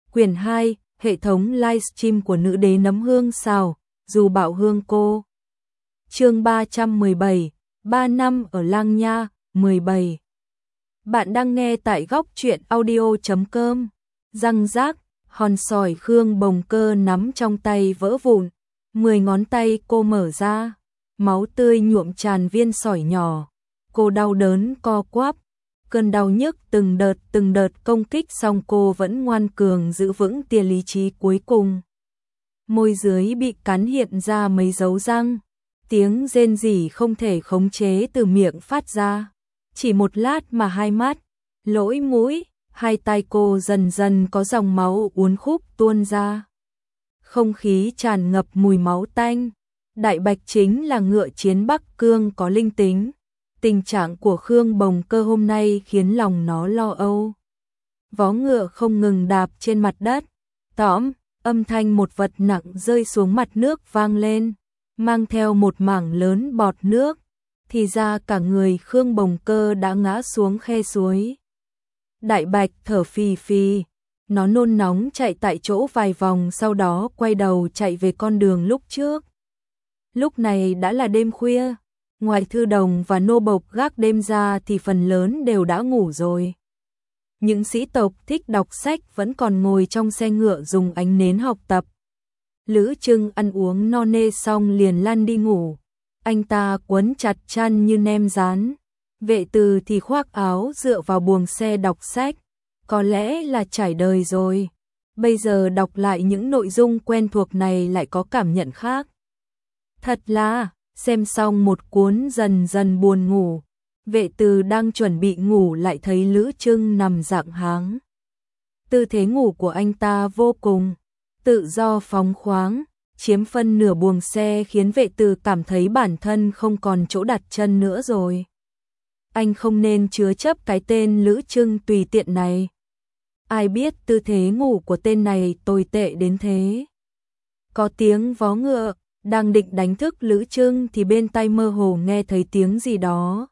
Quyển 2, hệ thống livestream của nữ đế nấm hương xào, dù bảo hương cô. Chương 317, 3 năm ở Lang Nha, 17. Bạn đang nghe tại góc truyện audio.com. Răng rác, hòn sỏi Khương Bồng Cơ nắm trong tay vỡ vụn, 10 ngón tay cô mở ra, máu tươi nhuộm tràn viên sỏi nhỏ. Cô đau đớn co quắp, cơn đau nhức từng đợt công kích, xong cô vẫn ngoan cường giữ vững tia lý trí cuối cùng. Môi dưới bị cắn hiện ra mấy dấu răng, tiếng rên rỉ không thể khống chế từ miệng phát ra. Chỉ một lát mà hai mắt, lỗ mũi, hai tai cô dần dần có dòng máu uốn khúc tuôn ra. Không khí tràn ngập mùi máu tanh. Đại Bạch chính là ngựa chiến Bắc Cương có linh tính. Tình trạng của Khương Bồng Cơ hôm nay khiến lòng nó lo âu. Vó ngựa không ngừng đạp trên mặt đất. Tõm, âm thanh một vật nặng rơi xuống mặt nước vang lên, mang theo một mảng lớn bọt nước. Thì ra cả người Khương Bồng Cơ đã ngã xuống khe suối. Đại Bạch thở phì phì, nó nôn nóng chạy tại chỗ vài vòng, sau đó quay đầu chạy về con đường lúc trước. Lúc này đã là đêm khuya, ngoài thư đồng và nô bộc gác đêm ra thì phần lớn đều đã ngủ rồi. Những sĩ tộc thích đọc sách vẫn còn ngồi trong xe ngựa dùng ánh nến học tập. Lữ Trưng ăn uống no nê xong liền lăn đi ngủ. Anh ta quấn chặt chăn như nem rán. Vệ Từ thì khoác áo dựa vào buồng xe đọc sách. Có lẽ là trải đời rồi. Bây giờ đọc lại những nội dung quen thuộc này lại có cảm nhận khác. Thật là, xem xong một cuốn dần dần buồn ngủ. Vệ Từ đang chuẩn bị ngủ lại thấy Lữ Trưng nằm dạng háng. Tư thế ngủ của anh ta vô cùng tự do phóng khoáng, chiếm phân nửa buồng xe khiến Vệ Từ cảm thấy bản thân không còn chỗ đặt chân nữa rồi. Anh không nên chứa chấp cái tên Lữ Trưng tùy tiện này. Ai biết tư thế ngủ của tên này tồi tệ đến thế. Có tiếng vó ngựa, đang định đánh thức Lữ Trưng thì bên tai mơ hồ nghe thấy tiếng gì đó.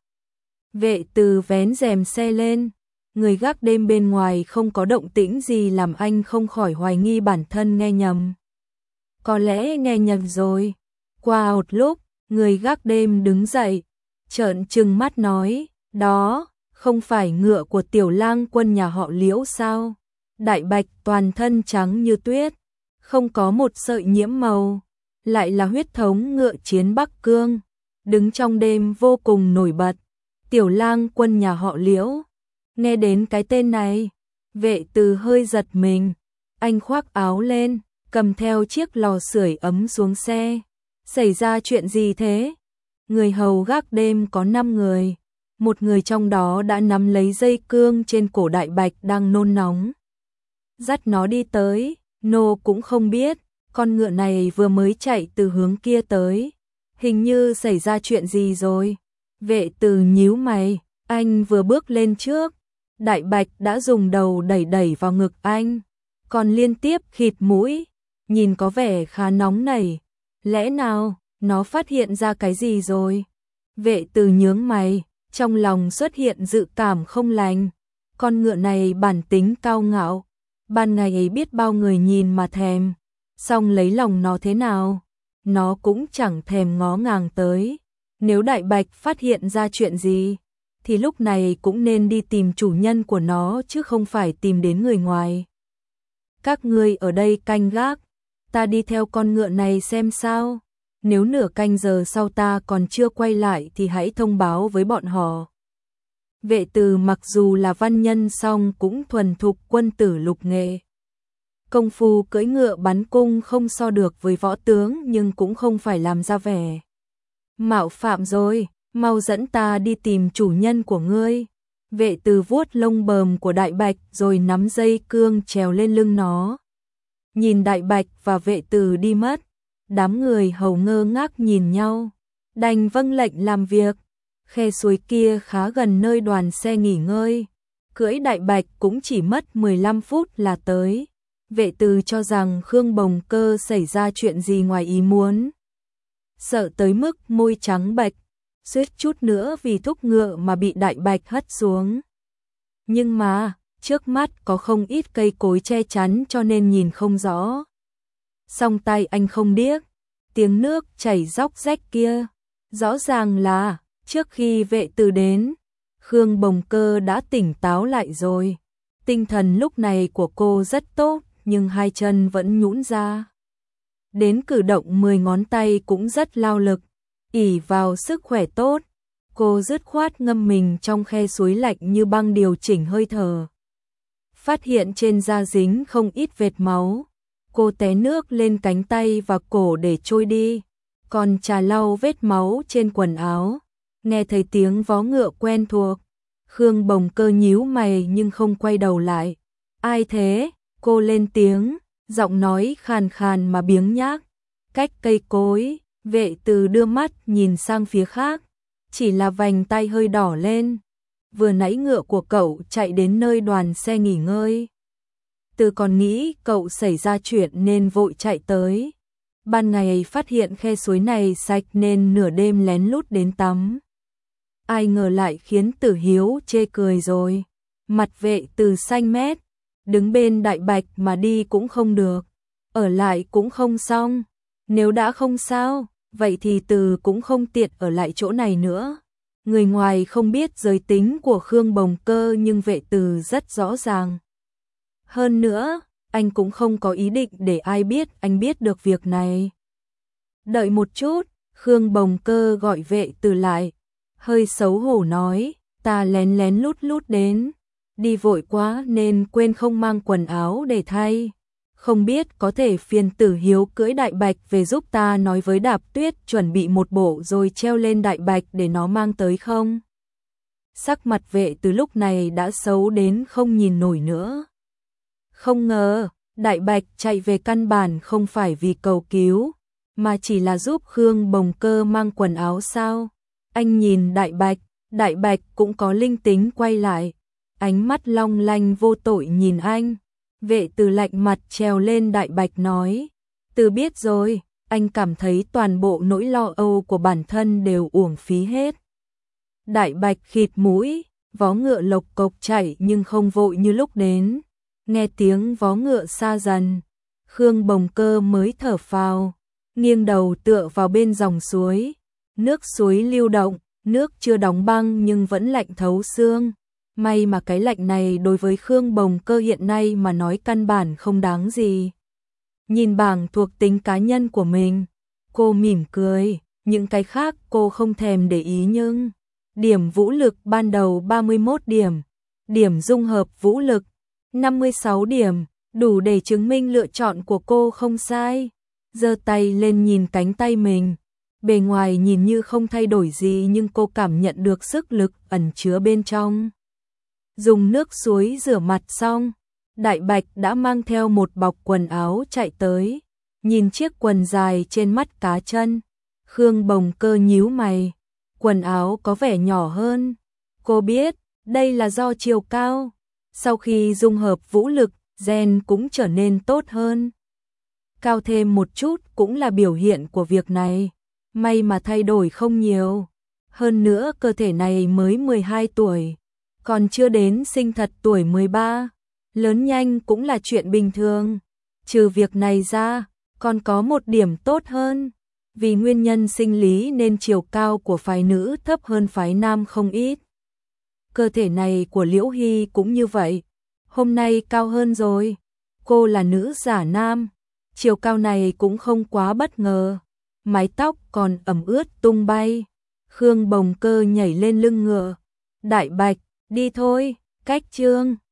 Vệ Từ vén rèm xe lên, người gác đêm bên ngoài không có động tĩnh gì làm anh không khỏi hoài nghi bản thân nghe nhầm. Có lẽ nghe nhầm rồi. Qua một lúc, người gác đêm đứng dậy, trợn trừng mắt nói, đó, không phải ngựa của Tiểu Lang Quân nhà họ Liễu sao? Đại Bạch toàn thân trắng như tuyết, không có một sợi nhiễm màu, lại là huyết thống ngựa chiến Bắc Cương, đứng trong đêm vô cùng nổi bật. Tiểu Lang Quân nhà họ Liễu. Nghe đến cái tên này, Vệ Từ hơi giật mình, anh khoác áo lên, cầm theo chiếc lò sưởi ấm xuống xe. Xảy ra chuyện gì thế? Người hầu gác đêm có 5 người, một người trong đó đã nắm lấy dây cương trên cổ Đại Bạch đang nôn nóng. Dắt nó đi tới, nô cũng không biết, con ngựa này vừa mới chạy từ hướng kia tới, hình như xảy ra chuyện gì rồi. Vệ Từ nhíu mày, anh vừa bước lên trước, Đại Bạch đã dùng đầu đẩy vào ngực anh, còn liên tiếp khịt mũi, nhìn có vẻ khá nóng nảy. Lẽ nào nó phát hiện ra cái gì rồi? Vệ Từ nhướng mày, trong lòng xuất hiện dự cảm không lành. Con ngựa này bản tính cao ngạo, ban ngày ấy biết bao người nhìn mà thèm, xong lấy lòng nó thế nào, nó cũng chẳng thèm ngó ngàng tới. Nếu Đại Bạch phát hiện ra chuyện gì, thì lúc này cũng nên đi tìm chủ nhân của nó chứ không phải tìm đến người ngoài. Các ngươi ở đây canh gác, ta đi theo con ngựa này xem sao. Nếu nửa canh giờ sau ta còn chưa quay lại thì hãy thông báo với bọn họ. Vệ Từ mặc dù là văn nhân song cũng thuần thục quân tử lục nghệ. Công phu cưỡi ngựa bắn cung không so được với võ tướng, nhưng cũng không phải làm ra vẻ mạo phạm rồi, mau dẫn ta đi tìm chủ nhân của ngươi. Vệ Từ vuốt lông bờm của Đại Bạch rồi nắm dây cương trèo lên lưng nó. Nhìn Đại Bạch và Vệ Từ đi mất, đám người hầu ngơ ngác nhìn nhau, đành vâng lệnh làm việc. Khe suối kia khá gần nơi đoàn xe nghỉ ngơi, cưỡi Đại Bạch cũng chỉ mất 15 phút là tới. Vệ Từ cho rằng Khương Bồng Cơ xảy ra chuyện gì ngoài ý muốn, sợ tới mức môi trắng bệch, suýt chút nữa vì thúc ngựa mà bị Đại Bạch hất xuống. Nhưng mà, trước mắt có không ít cây cối che chắn cho nên nhìn không rõ. Song tay anh không điếc, tiếng nước chảy róc rách kia, rõ ràng là trước khi Vệ Từ đến, Khương Bồng Cơ đã tỉnh táo lại rồi. Tinh thần lúc này của cô rất tốt, nhưng hai chân vẫn nhũn ra. Đến cử động 10 ngón tay cũng rất lao lực, ỷ vào sức khỏe tốt. Cô dứt khoát ngâm mình trong khe suối lạnh như băng điều chỉnh hơi thở. Phát hiện trên da dính không ít vệt máu. Cô té nước lên cánh tay và cổ để trôi đi, còn trà lau vết máu trên quần áo. Nghe thấy tiếng vó ngựa quen thuộc, Khương Bồng Cơ nhíu mày nhưng không quay đầu lại. Ai thế? Cô lên tiếng, giọng nói khàn khàn mà biếng nhác. Cách cây cối, Vệ Từ đưa mắt nhìn sang phía khác, chỉ là vành tay hơi đỏ lên. Vừa nãy ngựa của cậu chạy đến nơi đoàn xe nghỉ ngơi. Từ còn nghĩ cậu xảy ra chuyện nên vội chạy tới. Ban ngày phát hiện khe suối này sạch nên nửa đêm lén lút đến tắm. Ai ngờ lại khiến Tử Hiếu chê cười rồi. Mặt Vệ Từ xanh mét, đứng bên Đại Bạch mà đi cũng không được, ở lại cũng không xong. Nếu đã không sao, vậy thì Từ cũng không tiện ở lại chỗ này nữa. Người ngoài không biết giới tính của Khương Bồng Cơ nhưng Vệ Từ rất rõ ràng. Hơn nữa, anh cũng không có ý định để ai biết anh biết được việc này. Đợi một chút, Khương Bồng Cơ gọi Vệ Từ lại, hơi xấu hổ nói, ta lén lén lút lút đến, đi vội quá nên quên không mang quần áo để thay. Không biết có thể phiền Tử Hiếu cưỡi Đại Bạch về giúp ta nói với Đạp Tuyết chuẩn bị một bộ rồi treo lên Đại Bạch để nó mang tới không? Sắc mặt Vệ Từ lúc này đã xấu đến không nhìn nổi nữa. Không ngờ, Đại Bạch chạy về căn bản không phải vì cầu cứu, mà chỉ là giúp Khương Bồng Cơ mang quần áo sao? Anh nhìn Đại Bạch cũng có linh tính quay lại, ánh mắt long lanh vô tội nhìn anh. Vệ Từ lạnh mặt trèo lên Đại Bạch nói, Từ biết rồi, anh cảm thấy toàn bộ nỗi lo âu của bản thân đều uổng phí hết. Đại Bạch khịt mũi, vó ngựa lộc cộc chạy nhưng không vội như lúc đến. Nghe tiếng vó ngựa xa dần, Khương Bồng Cơ mới thở phào, nghiêng đầu tựa vào bên dòng suối. Nước suối lưu động, nước chưa đóng băng nhưng vẫn lạnh thấu xương. May mà cái lạnh này đối với Khương Bồng Cơ hiện nay mà nói căn bản không đáng gì. Nhìn bảng thuộc tính cá nhân của mình, cô mỉm cười, những cái khác cô không thèm để ý nhưng điểm vũ lực ban đầu 31 điểm, điểm dung hợp vũ lực 56 điểm, đủ để chứng minh lựa chọn của cô không sai. Giơ tay lên nhìn cánh tay mình, bề ngoài nhìn như không thay đổi gì nhưng cô cảm nhận được sức lực ẩn chứa bên trong. Dùng nước suối rửa mặt xong, Đại Bạch đã mang theo một bọc quần áo chạy tới, nhìn chiếc quần dài trên mắt cá chân. Khương Bồng Cơ nhíu mày, quần áo có vẻ nhỏ hơn. Cô biết, đây là do chiều cao. Sau khi dung hợp vũ lực, gen cũng trở nên tốt hơn. Cao thêm một chút cũng là biểu hiện của việc này. May mà thay đổi không nhiều. Hơn nữa cơ thể này mới 12 tuổi, còn chưa đến sinh thật tuổi 13. Lớn nhanh cũng là chuyện bình thường. Trừ việc này ra, còn có một điểm tốt hơn. Vì nguyên nhân sinh lý nên chiều cao của phái nữ thấp hơn phái nam không ít. Cơ thể này của Liễu Hy cũng như vậy. Hôm nay cao hơn rồi. Cô là nữ giả nam. Chiều cao này cũng không quá bất ngờ. Mái tóc còn ẩm ướt tung bay. Khương Bồng Cơ nhảy lên lưng ngựa. Đại Bạch, đi thôi, cách chương.